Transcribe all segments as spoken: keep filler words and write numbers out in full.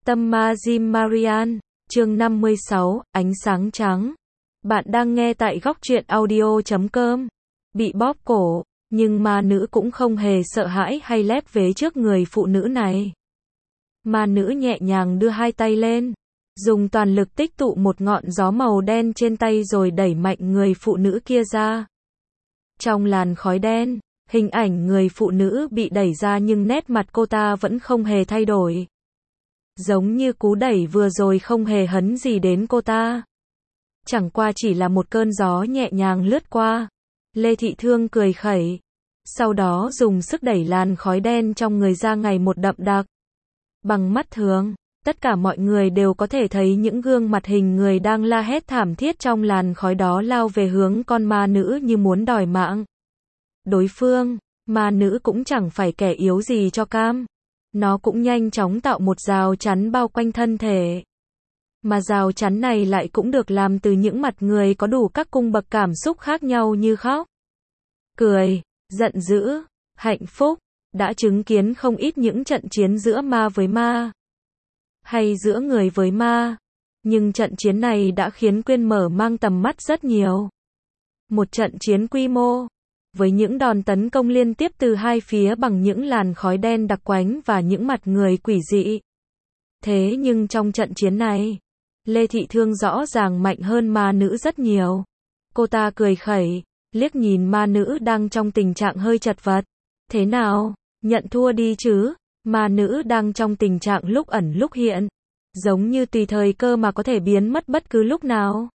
Tâm ma Jim Marian, chương năm mươi sáu, ánh sáng trắng. Bạn đang nghe tại góc truyện audio chấm com. Bị bóp cổ, nhưng ma nữ cũng không hề sợ hãi hay lép vế trước người phụ nữ này. Ma nữ nhẹ nhàng đưa hai tay lên, dùng toàn lực tích tụ một ngọn gió màu đen trên tay rồi đẩy mạnh người phụ nữ kia ra. Trong làn khói đen, hình ảnh người phụ nữ bị đẩy ra nhưng nét mặt cô ta vẫn không hề thay đổi. Giống như cú đẩy vừa rồi không hề hấn gì đến cô ta. Chẳng qua chỉ là một cơn gió nhẹ nhàng lướt qua. Lê Thị Thương cười khẩy. Sau đó dùng sức đẩy làn khói đen trong người ra ngày một đậm đặc. Bằng mắt thường, tất cả mọi người đều có thể thấy những gương mặt hình người đang la hét thảm thiết trong làn khói đó lao về hướng con ma nữ như muốn đòi mạng. Đối phương, ma nữ cũng chẳng phải kẻ yếu gì cho cam. Nó cũng nhanh chóng tạo một rào chắn bao quanh thân thể. Mà rào chắn này lại cũng được làm từ những mặt người có đủ các cung bậc cảm xúc khác nhau như khóc, cười, giận dữ, hạnh phúc, đã chứng kiến không ít những trận chiến giữa ma với ma, hay giữa người với ma. Nhưng trận chiến này đã khiến Quyên mở mang tầm mắt rất nhiều. Một trận chiến quy mô, với những đòn tấn công liên tiếp từ hai phía bằng những làn khói đen đặc quánh và những mặt người quỷ dị. Thế nhưng trong trận chiến này, Lê Thị Thương rõ ràng mạnh hơn ma nữ rất nhiều. Cô ta cười khẩy, liếc nhìn ma nữ đang trong tình trạng hơi chật vật. Thế nào, nhận thua đi chứ? Ma nữ đang trong tình trạng lúc ẩn lúc hiện, giống như tùy thời cơ mà có thể biến mất bất cứ lúc nào.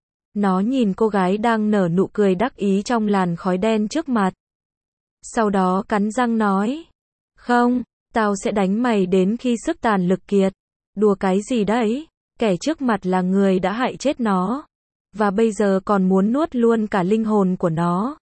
Nó nhìn cô gái đang nở nụ cười đắc ý trong làn khói đen trước mặt. Sau đó cắn răng nói, không, tao sẽ đánh mày đến khi sức tàn lực kiệt. Đùa cái gì đấy, kẻ trước mặt là người đã hại chết nó, và bây giờ còn muốn nuốt luôn cả linh hồn của nó.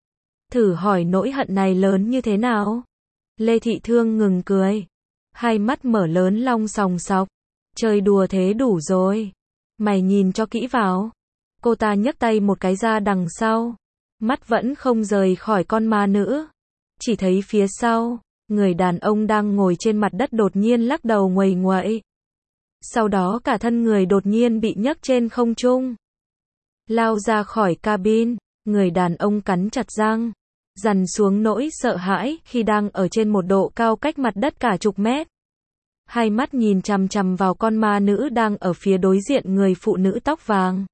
Thử hỏi nỗi hận này lớn như thế nào? Lê Thị Thương ngừng cười, hai mắt mở lớn long sòng sọc. Chơi đùa thế đủ rồi, mày nhìn cho kỹ vào. Cô ta nhấc tay một cái ra đằng sau, mắt vẫn không rời khỏi con ma nữ. Chỉ thấy phía sau, người đàn ông đang ngồi trên mặt đất đột nhiên lắc đầu nguầy nguậy. Sau đó cả thân người đột nhiên bị nhấc trên không trung, lao ra khỏi cabin. Người đàn ông cắn chặt răng, dằn xuống nỗi sợ hãi khi đang ở trên một độ cao cách mặt đất cả chục mét. Hai mắt nhìn chằm chằm vào con ma nữ đang ở phía đối diện người phụ nữ tóc vàng.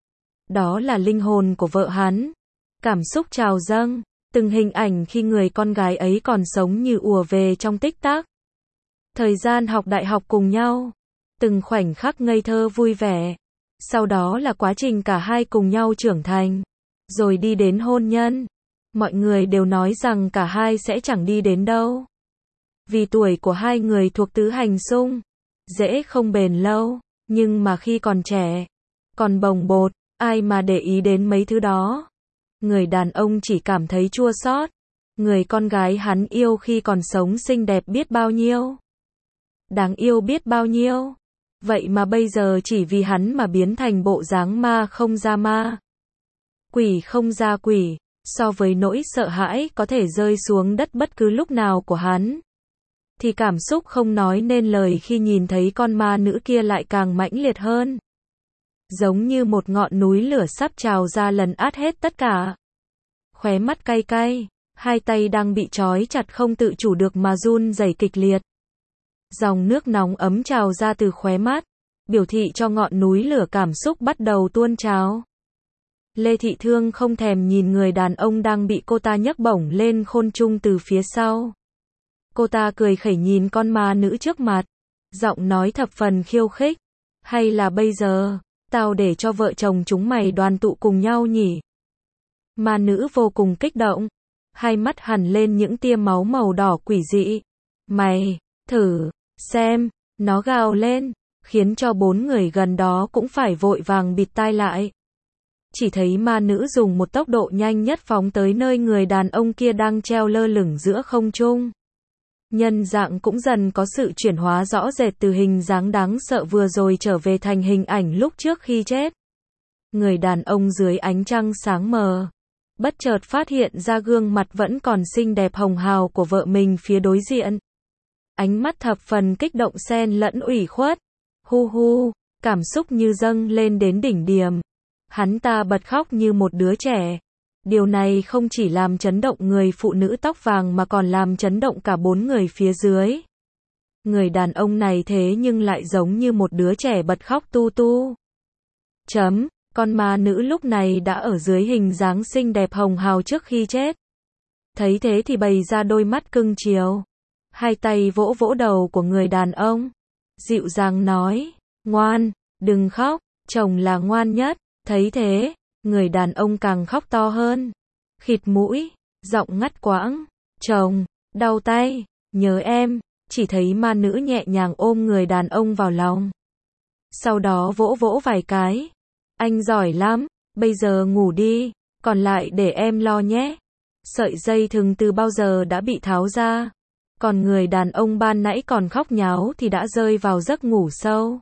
Đó là linh hồn của vợ hắn. Cảm xúc trào dâng, từng hình ảnh khi người con gái ấy còn sống như ùa về trong tích tắc. Thời gian học đại học cùng nhau, từng khoảnh khắc ngây thơ vui vẻ. Sau đó là quá trình cả hai cùng nhau trưởng thành, rồi đi đến hôn nhân. Mọi người đều nói rằng cả hai sẽ chẳng đi đến đâu, vì tuổi của hai người thuộc tứ hành xung, dễ không bền lâu. Nhưng mà khi còn trẻ, còn bồng bột, ai mà để ý đến mấy thứ đó. Người đàn ông chỉ cảm thấy chua xót. Người con gái hắn yêu khi còn sống xinh đẹp biết bao nhiêu, đáng yêu biết bao nhiêu. Vậy mà bây giờ chỉ vì hắn mà biến thành bộ dáng ma không ra ma, quỷ không ra quỷ. So với nỗi sợ hãi có thể rơi xuống đất bất cứ lúc nào của hắn, thì cảm xúc không nói nên lời khi nhìn thấy con ma nữ kia lại càng mãnh liệt hơn. Giống như một ngọn núi lửa sắp trào ra lấn át hết tất cả. Khóe mắt cay cay, hai tay đang bị trói chặt không tự chủ được mà run rẩy kịch liệt. Dòng nước nóng ấm trào ra từ khóe mắt, biểu thị cho ngọn núi lửa cảm xúc bắt đầu tuôn trào. Lê Thị Thương không thèm nhìn người đàn ông đang bị cô ta nhấc bổng lên khôn trung từ phía sau. Cô ta cười khẩy nhìn con ma nữ trước mặt, giọng nói thập phần khiêu khích. Hay là bây giờ, tao để cho vợ chồng chúng mày đoàn tụ cùng nhau nhỉ? Ma nữ vô cùng kích động, hai mắt hằn lên những tia máu màu đỏ quỷ dị. Mày, thử, xem, nó gào lên, khiến cho bốn người gần đó cũng phải vội vàng bịt tai lại. Chỉ thấy ma nữ dùng một tốc độ nhanh nhất phóng tới nơi người đàn ông kia đang treo lơ lửng giữa không trung. Nhân dạng cũng dần có sự chuyển hóa rõ rệt từ hình dáng đáng sợ vừa rồi trở về thành hình ảnh lúc trước khi chết. Người đàn ông dưới ánh trăng sáng mờ, bất chợt phát hiện ra gương mặt vẫn còn xinh đẹp hồng hào của vợ mình phía đối diện. ánh mắt thập phần kích động xen lẫn ủy khuất. Hu hu, cảm xúc như dâng lên đến đỉnh điểm. Hắn ta bật khóc như một đứa trẻ. Điều này không chỉ làm chấn động người phụ nữ tóc vàng mà còn làm chấn động cả bốn người phía dưới. Người đàn ông này thế nhưng lại giống như một đứa trẻ bật khóc tu tu. Chấm, con ma nữ lúc này đã ở dưới hình dáng xinh đẹp hồng hào trước khi chết. Thấy thế thì bày ra đôi mắt cưng chiều. Hai tay vỗ vỗ đầu của người đàn ông. Dịu dàng nói, ngoan, đừng khóc, chồng là ngoan nhất. Thấy thế, người đàn ông càng khóc to hơn. Khịt mũi, giọng ngắt quãng, chồng, đau tay, nhớ em. Chỉ thấy ma nữ nhẹ nhàng ôm người đàn ông vào lòng. Sau đó vỗ vỗ vài cái. Anh giỏi lắm, bây giờ ngủ đi, còn lại để em lo nhé. Sợi dây thừng từ bao giờ đã bị tháo ra. Còn người đàn ông ban nãy còn khóc nháo thì đã rơi vào giấc ngủ sâu.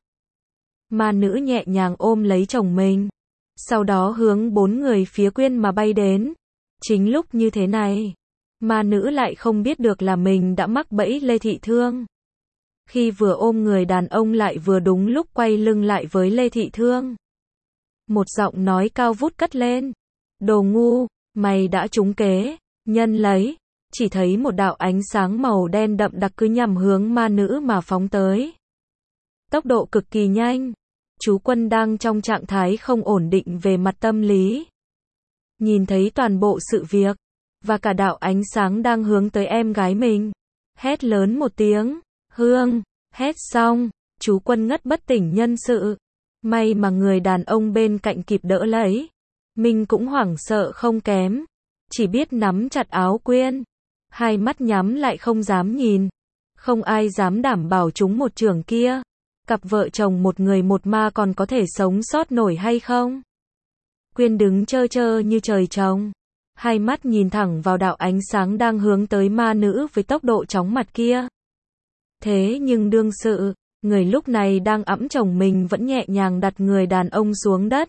Ma nữ nhẹ nhàng ôm lấy chồng mình. Sau đó hướng bốn người phía Quyên mà bay đến. Chính lúc như thế này, ma nữ lại không biết được là mình đã mắc bẫy Lê Thị Thương. Khi vừa ôm người đàn ông lại vừa đúng lúc quay lưng lại với Lê Thị Thương. Một giọng nói cao vút cất lên. Đồ ngu, mày đã trúng kế, nhân lấy. Chỉ thấy một đạo ánh sáng màu đen đậm đặc cứ nhằm hướng ma nữ mà phóng tới. Tốc độ cực kỳ nhanh. Chú Quân đang trong trạng thái không ổn định về mặt tâm lý. Nhìn thấy toàn bộ sự việc, và cả đạo ánh sáng đang hướng tới em gái mình. Hét lớn một tiếng, Hương, hét xong, chú Quân ngất bất tỉnh nhân sự. May mà người đàn ông bên cạnh kịp đỡ lấy. Mình cũng hoảng sợ không kém. Chỉ biết nắm chặt áo Quyên. Hai mắt nhắm lại không dám nhìn. Không ai dám đảm bảo chúng một chưởng kia. Cặp vợ chồng một người một ma còn có thể sống sót nổi hay không? Quyên đứng trơ trơ như trời trồng. Hai mắt nhìn thẳng vào đạo ánh sáng đang hướng tới ma nữ với tốc độ chóng mặt kia. Thế nhưng đương sự, người lúc này đang ẵm chồng mình vẫn nhẹ nhàng đặt người đàn ông xuống đất.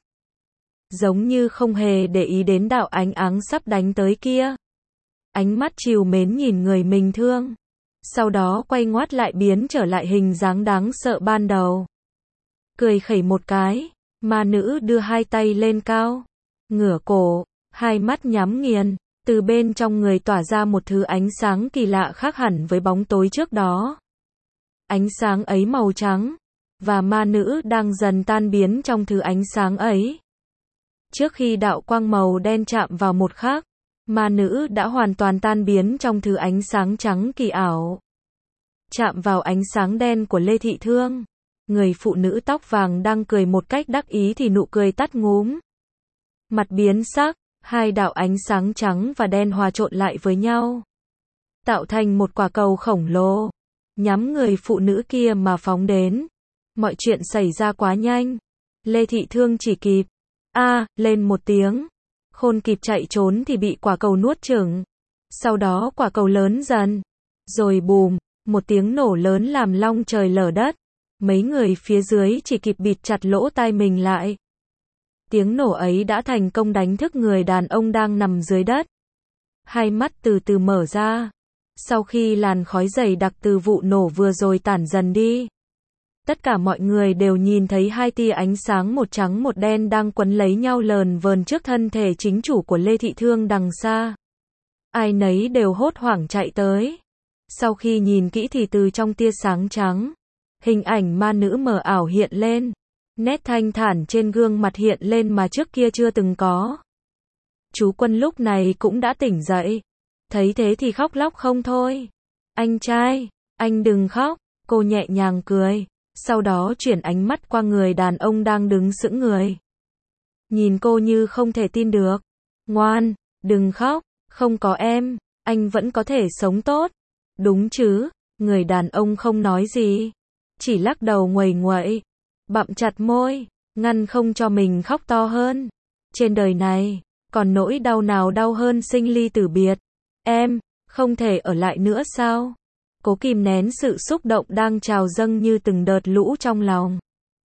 Giống như không hề để ý đến đạo ánh áng sắp đánh tới kia. Ánh mắt trìu mến nhìn người mình thương. Sau đó quay ngoắt lại biến trở lại hình dáng đáng sợ ban đầu. Cười khẩy một cái, ma nữ đưa hai tay lên cao. Ngửa cổ, hai mắt nhắm nghiền. Từ bên trong người tỏa ra một thứ ánh sáng kỳ lạ khác hẳn với bóng tối trước đó. Ánh sáng ấy màu trắng. Và ma nữ đang dần tan biến trong thứ ánh sáng ấy. Trước khi đạo quang màu đen chạm vào một khắc, ma nữ đã hoàn toàn tan biến trong thứ ánh sáng trắng kỳ ảo. Chạm vào ánh sáng đen của Lê Thị Thương. Người phụ nữ tóc vàng đang cười một cách đắc ý thì nụ cười tắt ngúm. Mặt biến sắc, hai đạo ánh sáng trắng và đen hòa trộn lại với nhau. Tạo thành một quả cầu khổng lồ. Nhắm người phụ nữ kia mà phóng đến. Mọi chuyện xảy ra quá nhanh. Lê Thị Thương chỉ kịp a à, lên một tiếng. Khôn kịp chạy trốn thì bị quả cầu nuốt chửng. Sau đó quả cầu lớn dần. Rồi bùm, một tiếng nổ lớn làm long trời lở đất. Mấy người phía dưới chỉ kịp bịt chặt lỗ tai mình lại. Tiếng nổ ấy đã thành công đánh thức người đàn ông đang nằm dưới đất. Hai mắt từ từ mở ra. Sau khi làn khói dày đặc từ vụ nổ vừa rồi tản dần đi. Tất cả mọi người đều nhìn thấy hai tia ánh sáng một trắng một đen đang quấn lấy nhau lờn vờn trước thân thể chính chủ của Lê Thị Thương đằng xa. Ai nấy đều hốt hoảng chạy tới. Sau khi nhìn kỹ thì từ trong tia sáng trắng, hình ảnh ma nữ mờ ảo hiện lên. Nét thanh thản trên gương mặt hiện lên mà trước kia chưa từng có. Chú Quân lúc này cũng đã tỉnh dậy. Thấy thế thì khóc lóc không thôi. Anh trai, anh đừng khóc, cô nhẹ nhàng cười. Sau đó chuyển ánh mắt qua người đàn ông đang đứng sững người. Nhìn cô như không thể tin được. Ngoan, đừng khóc, không có em, anh vẫn có thể sống tốt. Đúng chứ, người đàn ông không nói gì. Chỉ lắc đầu nguầy nguậy. Bặm chặt môi, ngăn không cho mình khóc to hơn. Trên đời này, còn nỗi đau nào đau hơn sinh ly tử biệt. Em, không thể ở lại nữa sao? Cố kìm nén sự xúc động đang trào dâng như từng đợt lũ trong lòng.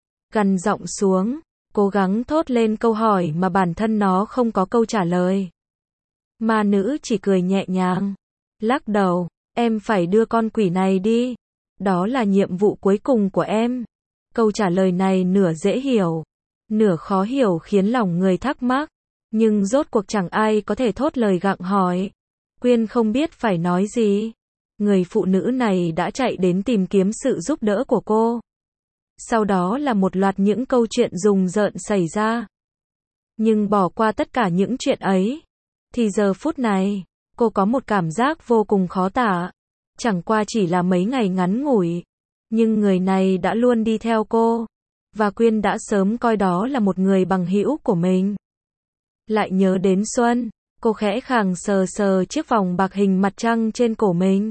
Gằn giọng xuống, cố gắng thốt lên câu hỏi mà bản thân nó không có câu trả lời. Ma nữ chỉ cười nhẹ nhàng, lắc đầu, em phải đưa con quỷ này đi. Đó là nhiệm vụ cuối cùng của em. Câu trả lời này nửa dễ hiểu, nửa khó hiểu khiến lòng người thắc mắc. Nhưng rốt cuộc chẳng ai có thể thốt lời gặng hỏi. Quyên không biết phải nói gì. Người phụ nữ này đã chạy đến tìm kiếm sự giúp đỡ của cô. Sau đó là một loạt những câu chuyện rùng rợn xảy ra. Nhưng bỏ qua tất cả những chuyện ấy, thì giờ phút này, cô có một cảm giác vô cùng khó tả. Chẳng qua chỉ là mấy ngày ngắn ngủi, nhưng người này đã luôn đi theo cô. Và Quyên đã sớm coi đó là một người bằng hữu của mình. Lại nhớ đến Xuân, cô khẽ khàng sờ sờ chiếc vòng bạc hình mặt trăng trên cổ mình.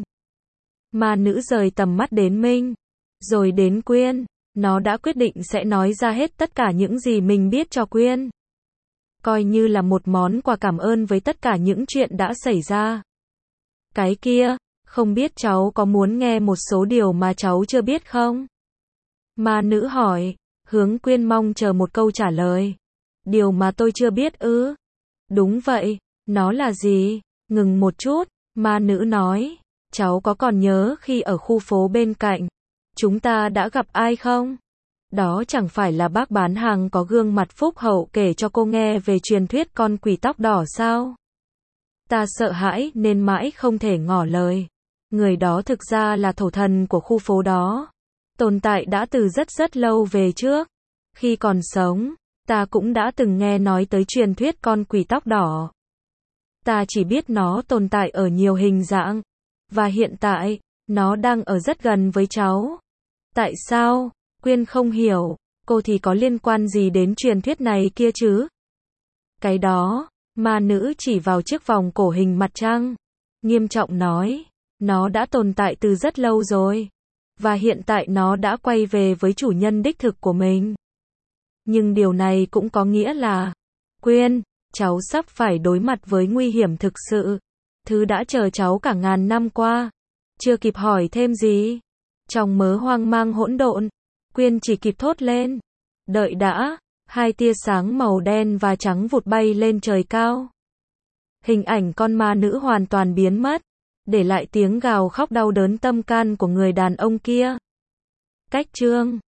Ma nữ rời tầm mắt đến Minh, rồi đến Quyên. Nó đã quyết định sẽ nói ra hết tất cả những gì mình biết cho Quyên. Coi như là một món quà cảm ơn với tất cả những chuyện đã xảy ra. Cái kia, không biết cháu có muốn nghe một số điều mà cháu chưa biết không? Ma nữ hỏi, hướng Quyên mong chờ một câu trả lời. Điều mà tôi chưa biết ư? Đúng vậy, nó là gì? Ngừng một chút, ma nữ nói, cháu có còn nhớ khi ở khu phố bên cạnh, chúng ta đã gặp ai không? Đó chẳng phải là bác bán hàng có gương mặt phúc hậu kể cho cô nghe về truyền thuyết con quỷ tóc đỏ sao? Ta sợ hãi nên mãi không thể ngỏ lời. Người đó thực ra là thổ thần của khu phố đó. Tồn tại đã từ rất rất lâu về trước. Khi còn sống, ta cũng đã từng nghe nói tới truyền thuyết con quỷ tóc đỏ. Ta chỉ biết nó tồn tại ở nhiều hình dạng. Và hiện tại, nó đang ở rất gần với cháu. Tại sao? Quyên không hiểu, cô thì có liên quan gì đến truyền thuyết này kia chứ? Cái đó, ma nữ chỉ vào chiếc vòng cổ hình mặt trăng. Nghiêm trọng nói, nó đã tồn tại từ rất lâu rồi. Và hiện tại nó đã quay về với chủ nhân đích thực của mình. Nhưng điều này cũng có nghĩa là, Quyên, cháu sắp phải đối mặt với nguy hiểm thực sự. Thứ đã chờ cháu cả ngàn năm qua. Chưa kịp hỏi thêm gì. Trong mớ hoang mang hỗn độn, Quyên chỉ kịp thốt lên. Đợi đã, hai tia sáng màu đen và trắng vụt bay lên trời cao. Hình ảnh con ma nữ hoàn toàn biến mất, để lại tiếng gào khóc đau đớn tâm can của người đàn ông kia. Cách chương